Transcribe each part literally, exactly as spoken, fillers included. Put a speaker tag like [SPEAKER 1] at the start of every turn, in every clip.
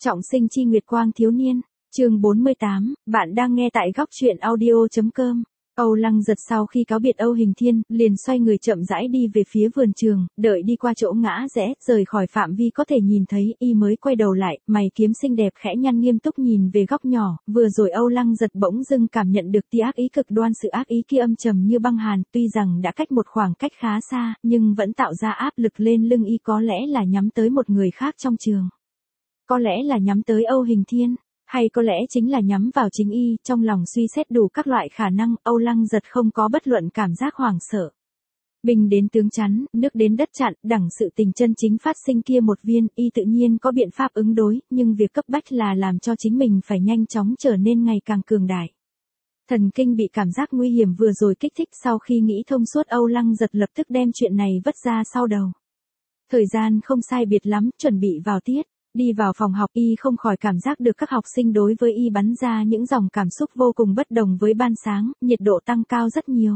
[SPEAKER 1] Trọng sinh chi nguyệt quang thiếu niên, chương bốn mươi tám, bạn đang nghe tại góc truyện audio.com. Âu Lăng Giật sau khi cáo biệt Âu Hình Thiên, liền xoay người chậm rãi đi về phía vườn trường, đợi đi qua chỗ ngã rẽ, rời khỏi phạm vi có thể nhìn thấy, y mới quay đầu lại, mày kiếm xinh đẹp khẽ nhăn nghiêm túc nhìn về góc nhỏ, vừa rồi Âu Lăng Giật bỗng dưng cảm nhận được tia ác ý cực đoan, sự ác ý kia âm trầm như băng hàn, tuy rằng đã cách một khoảng cách khá xa, nhưng vẫn tạo ra áp lực lên lưng y, có lẽ là nhắm tới một người khác trong trường. Có lẽ là nhắm tới Âu Hình Thiên. Hay có lẽ chính là nhắm vào chính y, trong lòng suy xét đủ các loại khả năng, Âu Lăng Giật không có bất luận cảm giác hoảng sợ. Binh đến tướng chắn, nước đến đất chặn, đẳng sự tình chân chính phát sinh kia một viên, y tự nhiên có biện pháp ứng đối, nhưng việc cấp bách là làm cho chính mình phải nhanh chóng trở nên ngày càng cường đại. Thần kinh bị cảm giác nguy hiểm vừa rồi kích thích, sau khi nghĩ thông suốt Âu Lăng Giật lập tức đem chuyện này vứt ra sau đầu. Thời gian không sai biệt lắm, chuẩn bị vào tiết. Đi vào phòng học, y không khỏi cảm giác được các học sinh đối với y bắn ra những dòng cảm xúc vô cùng bất đồng với ban sáng, nhiệt độ tăng cao rất nhiều.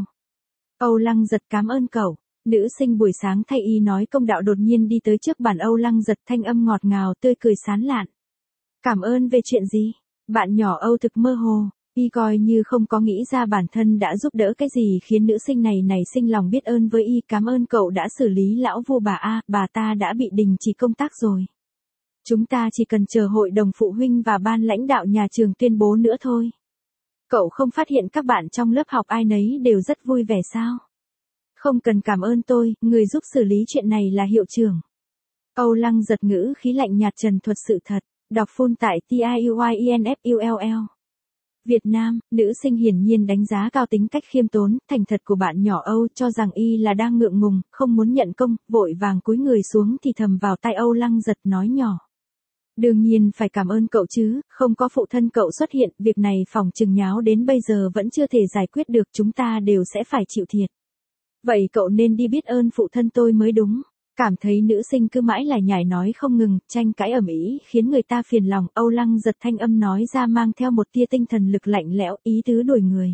[SPEAKER 1] Âu Lăng Giật cảm ơn cậu. Nữ sinh buổi sáng thay y nói công đạo đột nhiên đi tới trước bàn Âu Lăng Giật, thanh âm ngọt ngào tươi cười sán lạn. Cảm ơn về chuyện gì? Bạn nhỏ Âu thực mơ hồ, y coi như không có nghĩ ra bản thân đã giúp đỡ cái gì khiến nữ sinh này nảy sinh lòng biết ơn với y. Cảm ơn cậu đã xử lý lão vu bà A, bà ta đã bị đình chỉ công tác rồi. Chúng ta chỉ cần chờ hội đồng phụ huynh và ban lãnh đạo nhà trường tuyên bố nữa thôi. Cậu không phát hiện các bạn trong lớp học ai nấy đều rất vui vẻ sao? Không cần cảm ơn tôi, người giúp xử lý chuyện này là hiệu trưởng. Âu Lăng Giật ngữ khí lạnh nhạt trần thuật sự thật, đọc full tại T I U Y E N F U L L. Việt Nam, nữ sinh hiển nhiên đánh giá cao tính cách khiêm tốn, thành thật của bạn nhỏ Âu, cho rằng y là đang ngượng ngùng, không muốn nhận công, vội vàng cúi người xuống thì thầm vào tai Âu Lăng Giật nói nhỏ. Đương nhiên phải cảm ơn cậu chứ, không có phụ thân cậu xuất hiện, việc này phòng chừng nháo đến bây giờ vẫn chưa thể giải quyết được, chúng ta đều sẽ phải chịu thiệt. Vậy cậu nên đi biết ơn phụ thân tôi mới đúng. Cảm thấy nữ sinh cứ mãi lải nhải nói không ngừng, tranh cãi ầm ĩ khiến người ta phiền lòng, Âu Lăng Giật thanh âm nói ra mang theo một tia tinh thần lực lạnh lẽo, ý tứ đuổi người.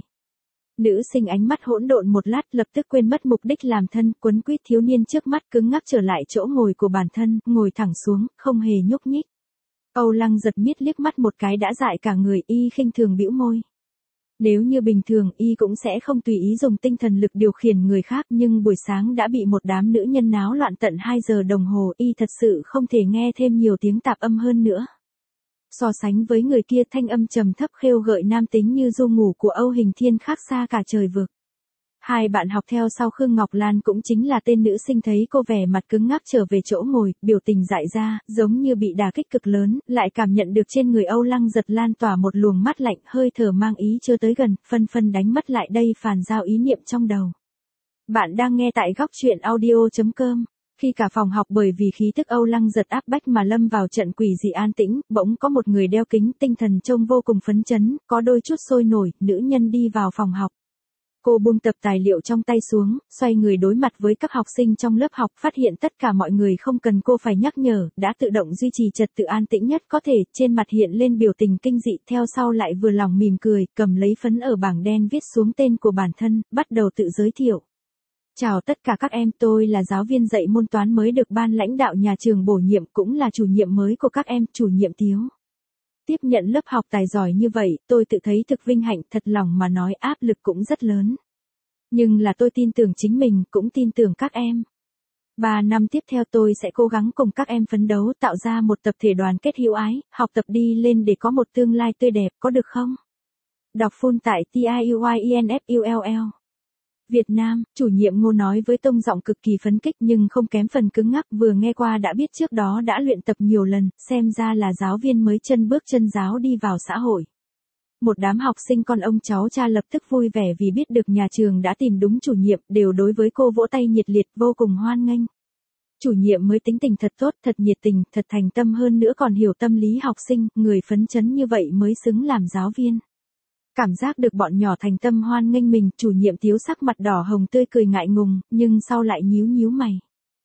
[SPEAKER 1] Nữ sinh ánh mắt hỗn độn một lát, lập tức quên mất mục đích làm thân, quấn quýt thiếu niên trước mắt, cứng ngắc trở lại chỗ ngồi của bản thân, ngồi thẳng xuống, không hề nhúc nhích. Âu Lăng Giật miết liếc mắt một cái đã dại cả người, y khinh thường bĩu môi. Nếu như bình thường, y cũng sẽ không tùy ý dùng tinh thần lực điều khiển người khác, nhưng buổi sáng đã bị một đám nữ nhân náo loạn tận hai giờ đồng hồ, y thật sự không thể nghe thêm nhiều tiếng tạp âm hơn nữa. So sánh với người kia, thanh âm trầm thấp khêu gợi nam tính như du ngủ của Âu Hình Thiên khác xa cả trời vực. Hai bạn học theo sau Khương Ngọc Lan cũng chính là tên nữ sinh thấy cô vẻ mặt cứng ngắc trở về chỗ ngồi, biểu tình dại ra, giống như bị đả kích cực lớn, lại cảm nhận được trên người Âu Lăng Giật lan tỏa một luồng mát lạnh, hơi thở mang ý chưa tới gần, phân phân đánh mất lại đây phàn giao ý niệm trong đầu. Bạn đang nghe tại góc truyện audio.com. Khi cả phòng học bởi vì khí tức Âu Lăng Giật áp bách mà lâm vào trận quỷ dị an tĩnh, bỗng có một người đeo kính, tinh thần trông vô cùng phấn chấn, có đôi chút sôi nổi, nữ nhân đi vào phòng học. Cô buông tập tài liệu trong tay xuống, xoay người đối mặt với các học sinh trong lớp học, phát hiện tất cả mọi người không cần cô phải nhắc nhở, đã tự động duy trì trật tự an tĩnh nhất có thể, trên mặt hiện lên biểu tình kinh dị, theo sau lại vừa lòng mỉm cười, cầm lấy phấn ở bảng đen viết xuống tên của bản thân, bắt đầu tự giới thiệu. Chào tất cả các em, tôi là giáo viên dạy môn toán mới được ban lãnh đạo nhà trường bổ nhiệm, cũng là chủ nhiệm mới của các em, chủ nhiệm Tiếu. Tiếp nhận lớp học tài giỏi như vậy, tôi tự thấy thực vinh hạnh, thật lòng mà nói áp lực cũng rất lớn. Nhưng là tôi tin tưởng chính mình, cũng tin tưởng các em. Ba năm tiếp theo tôi sẽ cố gắng cùng các em phấn đấu, tạo ra một tập thể đoàn kết hữu ái, học tập đi lên để có một tương lai tươi đẹp, có được không? Đọc full tại T I U Y E N F U L L. Việt Nam, chủ nhiệm Ngô nói với tông giọng cực kỳ phấn khích nhưng không kém phần cứng ngắc, vừa nghe qua đã biết trước đó đã luyện tập nhiều lần, xem ra là giáo viên mới chân bước chân giáo đi vào xã hội. Một đám học sinh con ông cháu cha lập tức vui vẻ vì biết được nhà trường đã tìm đúng chủ nhiệm, đều đối với cô vỗ tay nhiệt liệt, vô cùng hoan nghênh. Chủ nhiệm mới tính tình thật tốt, thật nhiệt tình, thật thành tâm, hơn nữa còn hiểu tâm lý học sinh, người phấn chấn như vậy mới xứng làm giáo viên. Cảm giác được bọn nhỏ thành tâm hoan nghênh mình, chủ nhiệm Tiếu sắc mặt đỏ hồng tươi cười ngại ngùng, nhưng sau lại nhíu nhíu mày.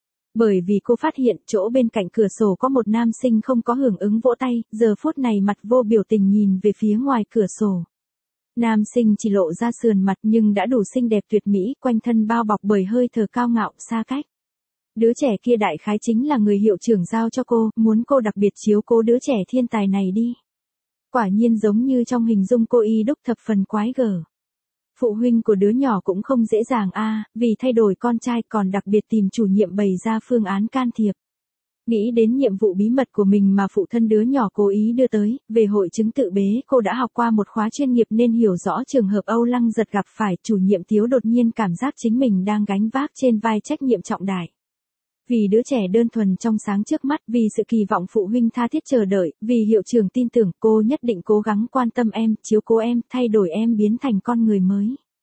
[SPEAKER 1] Bởi vì cô phát hiện chỗ bên cạnh cửa sổ có một nam sinh không có hưởng ứng vỗ tay, giờ phút này mặt vô biểu tình nhìn về phía ngoài cửa sổ. Nam sinh chỉ lộ ra sườn mặt nhưng đã đủ xinh đẹp tuyệt mỹ, quanh thân bao bọc bởi hơi thở cao ngạo xa cách. Đứa trẻ kia đại khái chính là người hiệu trưởng giao cho cô, muốn cô đặc biệt chiếu cố đứa trẻ thiên tài này đi. Quả nhiên giống như trong hình dung cô y đúc thập phần quái gở. Phụ huynh của đứa nhỏ cũng không dễ dàng a, vì thay đổi con trai còn đặc biệt tìm chủ nhiệm bày ra phương án can thiệp. Nghĩ đến nhiệm vụ bí mật của mình mà phụ thân đứa nhỏ cố ý đưa tới, về hội chứng tự bế cô đã học qua một khóa chuyên nghiệp nên hiểu rõ trường hợp Âu Lăng Giật gặp phải. Chủ nhiệm Tiếu đột nhiên cảm giác chính mình đang gánh vác trên vai trách nhiệm trọng đại. Vì đứa trẻ đơn thuần trong sáng trước mắt, vì sự kỳ vọng phụ huynh tha thiết chờ đợi, vì hiệu trưởng tin tưởng cô nhất định cố gắng quan tâm em, chiếu cố em, thay đổi em biến thành con người mới.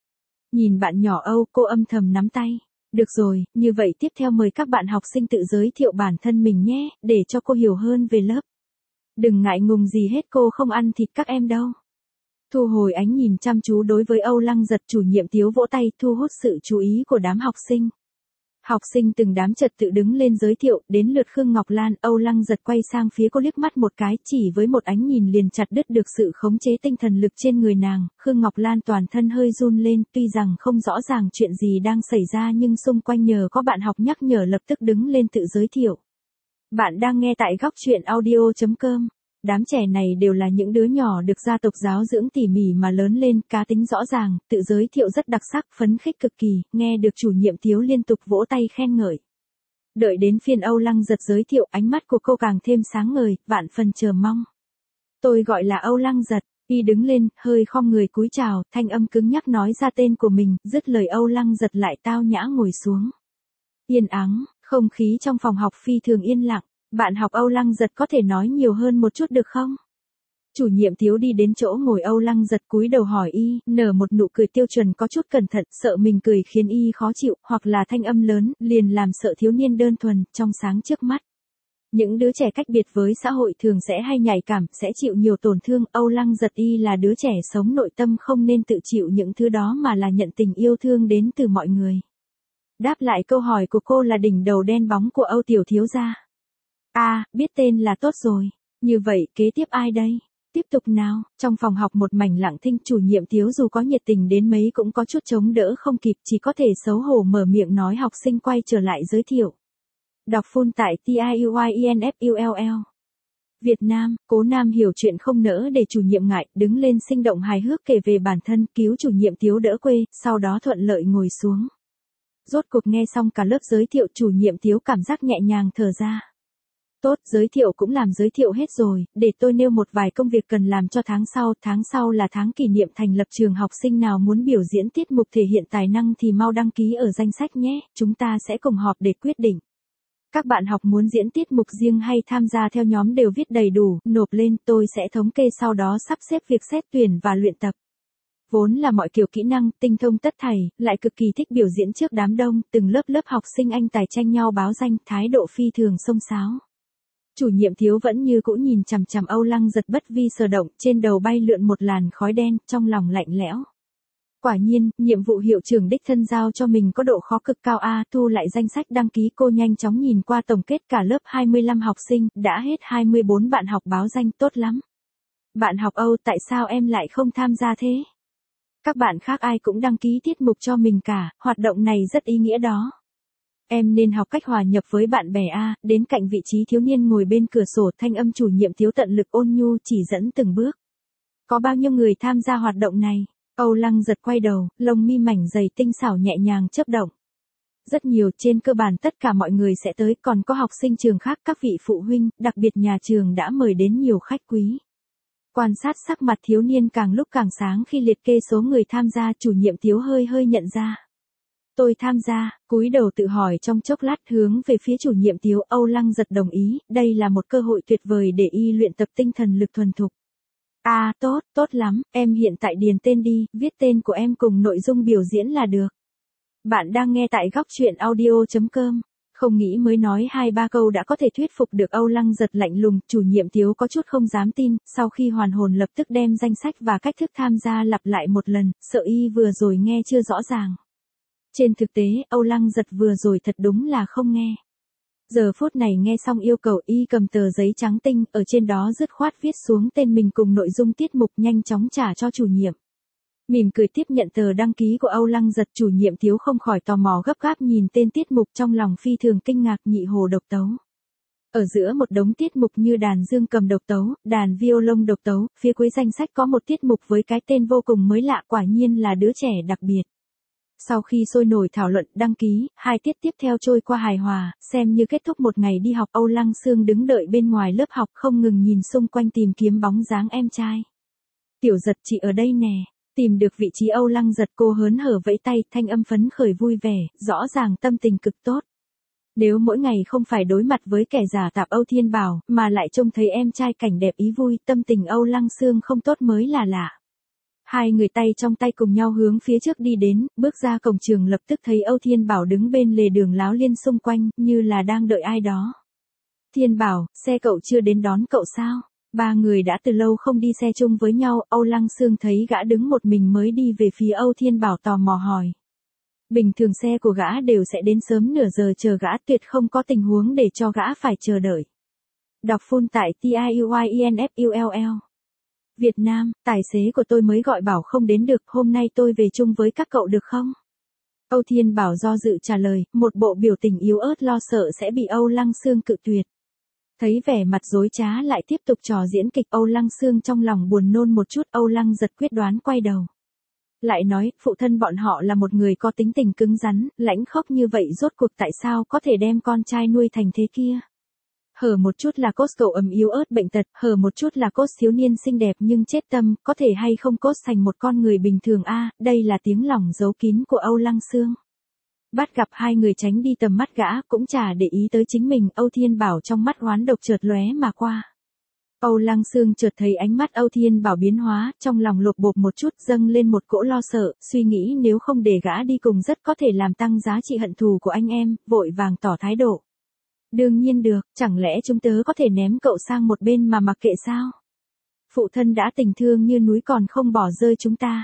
[SPEAKER 1] Nhìn bạn nhỏ Âu, cô âm thầm nắm tay. Được rồi, như vậy tiếp theo mời các bạn học sinh tự giới thiệu bản thân mình nhé, để cho cô hiểu hơn về lớp. Đừng ngại ngùng gì hết, cô không ăn thịt các em đâu. Thu hồi ánh nhìn chăm chú đối với Âu Lăng Giật, chủ nhiệm Tiếu vỗ tay thu hút sự chú ý của đám học sinh. Học sinh từng đám trật tự đứng lên giới thiệu, đến lượt Khương Ngọc Lan. Âu Lăng Giật quay sang phía cô liếc mắt một cái, chỉ với một ánh nhìn liền chặt đứt được sự khống chế tinh thần lực trên người nàng. Khương Ngọc Lan toàn thân hơi run lên, tuy rằng không rõ ràng chuyện gì đang xảy ra nhưng xung quanh nhờ có bạn học nhắc nhở lập tức đứng lên tự giới thiệu. Bạn đang nghe tại góc truyện audio chấm com. Đám trẻ này đều là những đứa nhỏ được gia tộc giáo dưỡng tỉ mỉ mà lớn lên, cá tính rõ ràng, tự giới thiệu rất đặc sắc, phấn khích cực kỳ, nghe được chủ nhiệm Tiếu liên tục vỗ tay khen ngợi. Đợi đến phiên Âu Lăng Giật giới thiệu, ánh mắt của cô càng thêm sáng ngời, vạn phần chờ mong. Tôi gọi là Âu Lăng Giật. Y đứng lên, hơi khom người cúi chào, thanh âm cứng nhắc nói ra tên của mình, dứt lời Âu Lăng Giật lại tao nhã ngồi xuống. Yên ắng, không khí trong phòng học phi thường yên lặng. Bạn học Âu Lăng Giật có thể nói nhiều hơn một chút được không? Chủ nhiệm Tiếu đi đến chỗ ngồi Âu Lăng Giật cúi đầu hỏi y, nở một nụ cười tiêu chuẩn có chút cẩn thận, sợ mình cười khiến y khó chịu, hoặc là thanh âm lớn, liền làm sợ thiếu niên đơn thuần, trong sáng trước mắt. Những đứa trẻ cách biệt với xã hội thường sẽ hay nhạy cảm, sẽ chịu nhiều tổn thương. Âu Lăng Giật y là đứa trẻ sống nội tâm, không nên tự chịu những thứ đó mà là nhận tình yêu thương đến từ mọi người. Đáp lại câu hỏi của cô là đỉnh đầu đen bóng của Âu tiểu thiếu gia. À, biết tên là tốt rồi. Như vậy, kế tiếp ai đây? Tiếp tục nào. Trong phòng học một mảnh lặng thinh, chủ nhiệm Tiếu dù có nhiệt tình đến mấy cũng có chút chống đỡ không kịp, chỉ có thể xấu hổ mở miệng nói học sinh quay trở lại giới thiệu. Đọc full tại T I U Y E N F U L L. Việt Nam, Cố Nam hiểu chuyện không nỡ để chủ nhiệm ngại, đứng lên sinh động hài hước kể về bản thân, cứu chủ nhiệm Tiếu đỡ quê, sau đó thuận lợi ngồi xuống. Rốt cuộc nghe xong cả lớp giới thiệu, chủ nhiệm Tiếu cảm giác nhẹ nhàng thở ra. Tốt, giới thiệu cũng làm giới thiệu hết rồi, để tôi nêu một vài công việc cần làm cho tháng sau. Tháng sau là tháng kỷ niệm thành lập trường, học sinh nào muốn biểu diễn tiết mục thể hiện tài năng thì mau đăng ký ở danh sách nhé, chúng ta sẽ cùng họp để quyết định. Các bạn học muốn diễn tiết mục riêng hay tham gia theo nhóm đều viết đầy đủ, nộp lên, tôi sẽ thống kê sau đó sắp xếp việc xét tuyển và luyện tập. Vốn là mọi kiểu kỹ năng, tinh thông tất thảy, lại cực kỳ thích biểu diễn trước đám đông, từng lớp lớp học sinh anh tài tranh nhau báo danh, thái độ phi thường xông xáo. Chủ nhiệm Thiếu vẫn như cũ nhìn chằm chằm Âu Lăng Giật bất vi sở động, trên đầu bay lượn một làn khói đen, trong lòng lạnh lẽo. Quả nhiên, nhiệm vụ hiệu trưởng đích thân giao cho mình có độ khó cực cao a, thu lại danh sách đăng ký, cô nhanh chóng nhìn qua tổng kết cả lớp hai mươi lăm học sinh, đã hết hai mươi bốn bạn học báo danh, tốt lắm. Bạn học Âu, tại sao em lại không tham gia thế? Các bạn khác ai cũng đăng ký tiết mục cho mình cả, hoạt động này rất ý nghĩa đó. Em nên học cách hòa nhập với bạn bè a, đến cạnh vị trí thiếu niên ngồi bên cửa sổ, thanh âm chủ nhiệm Thiếu tận lực ôn nhu chỉ dẫn từng bước. Có bao nhiêu người tham gia hoạt động này? Âu Lăng Giật quay đầu, lông mi mảnh dày tinh xảo nhẹ nhàng chớp động. Rất nhiều, trên cơ bản tất cả mọi người sẽ tới, còn có học sinh trường khác, các vị phụ huynh, đặc biệt nhà trường đã mời đến nhiều khách quý. Quan sát sắc mặt thiếu niên càng lúc càng sáng khi liệt kê số người tham gia, chủ nhiệm Thiếu hơi hơi nhận ra. Tôi tham gia, cúi đầu tự hỏi trong chốc lát, hướng về phía chủ nhiệm Thiếu. Âu Lăng Giật đồng ý, đây là một cơ hội tuyệt vời để y luyện tập tinh thần lực thuần thục. À, tốt, tốt lắm, em hiện tại điền tên đi, viết tên của em cùng nội dung biểu diễn là được. Bạn đang nghe tại góc truyện audio chấm com. Không nghĩ mới nói hai ba câu đã có thể thuyết phục được Âu Lăng Giật lạnh lùng, chủ nhiệm Thiếu có chút không dám tin, sau khi hoàn hồn lập tức đem danh sách và cách thức tham gia lặp lại một lần, sợ y vừa rồi nghe chưa rõ ràng. Trên thực tế, Âu Lăng Giật vừa rồi thật đúng là không nghe. Giờ phút này nghe xong yêu cầu, y cầm tờ giấy trắng tinh, ở trên đó dứt khoát viết xuống tên mình cùng nội dung tiết mục, nhanh chóng trả cho chủ nhiệm. Mỉm cười tiếp nhận tờ đăng ký của Âu Lăng Giật, chủ nhiệm Tiếu không khỏi tò mò gấp gáp nhìn tên tiết mục, trong lòng phi thường kinh ngạc. Nhị hồ độc tấu. Ở giữa một đống tiết mục như đàn dương cầm độc tấu, đàn violon độc tấu, phía cuối danh sách có một tiết mục với cái tên vô cùng mới lạ, quả nhiên là đứa trẻ đặc biệt. Sau khi sôi nổi thảo luận, đăng ký, hai tiết tiếp theo trôi qua hài hòa, xem như kết thúc một ngày đi học. Âu Lăng Sương đứng đợi bên ngoài lớp học, không ngừng nhìn xung quanh tìm kiếm bóng dáng em trai. Tiểu Giật, chị ở đây nè. Tìm được vị trí Âu Lăng Giật, cô hớn hở vẫy tay, thanh âm phấn khởi vui vẻ, rõ ràng tâm tình cực tốt. Nếu mỗi ngày không phải đối mặt với kẻ giả tạp Âu Thiên Bảo, mà lại trông thấy em trai cảnh đẹp ý vui, tâm tình Âu Lăng Sương không tốt mới là lạ. Hai người tay trong tay cùng nhau hướng phía trước đi đến, bước ra cổng trường lập tức thấy Âu Thiên Bảo đứng bên lề đường láo liên xung quanh, như là đang đợi ai đó. Thiên Bảo, xe cậu chưa đến đón cậu sao? Ba người đã từ lâu không đi xe chung với nhau, Âu Lăng Sương thấy gã đứng một mình mới đi về phía Âu Thiên Bảo tò mò hỏi. Bình thường xe của gã đều sẽ đến sớm nửa giờ chờ gã, tuyệt không có tình huống để cho gã phải chờ đợi. Đọc full tại T I U Y E N F U L L. Việt Nam, tài xế của tôi mới gọi bảo không đến được, hôm nay tôi về chung với các cậu được không? Âu Thiên Bảo do dự trả lời, một bộ biểu tình yếu ớt lo sợ sẽ bị Âu Lăng Sương cự tuyệt. Thấy vẻ mặt dối trá lại tiếp tục trò diễn kịch, Âu Lăng Sương trong lòng buồn nôn một chút. Âu Lăng Giật quyết đoán quay đầu. Lại nói, phụ thân bọn họ là một người có tính tình cứng rắn, lãnh khốc như vậy, rốt cuộc tại sao có thể đem con trai nuôi thành thế kia? Hở một chút là cốt cậu ấm yếu ớt bệnh tật, hở một chút là cốt thiếu niên xinh đẹp nhưng chết tâm, có thể hay không cốt thành một con người bình thường a? Đây là tiếng lòng giấu kín của Âu Lăng Sương. Bắt gặp hai người tránh đi tầm mắt gã, cũng chả để ý tới chính mình. Âu Thiên Bảo trong mắt oán độc chợt lóe mà qua. Âu Lăng Sương chợt thấy ánh mắt Âu Thiên Bảo biến hóa, trong lòng lột bột một chút, dâng lên một cỗ lo sợ, suy nghĩ nếu không để gã đi cùng rất có thể làm tăng giá trị hận thù của anh em, vội vàng tỏ thái độ. Đương nhiên được, chẳng lẽ chúng tớ có thể ném cậu sang một bên mà mặc kệ sao? Phụ thân đã tình thương như núi còn không bỏ rơi chúng ta.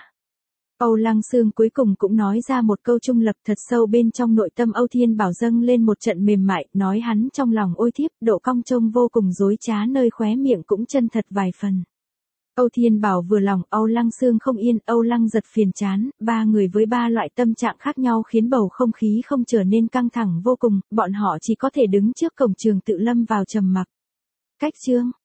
[SPEAKER 1] Âu Lăng Sương cuối cùng cũng nói ra một câu trung lập, thật sâu bên trong nội tâm Âu Thiên Bảo dâng lên một trận mềm mại, nói hắn trong lòng ôi thiếp, độ cong trông vô cùng dối trá, nơi khóe miệng cũng chân thật vài phần. Âu Thiên Bảo vừa lòng, Âu Lăng Sương không yên, Âu Lăng Giật phiền chán, ba người với ba loại tâm trạng khác nhau khiến bầu không khí không trở nên căng thẳng vô cùng, bọn họ chỉ có thể đứng trước cổng trường tự lâm vào trầm mặc. Cách chương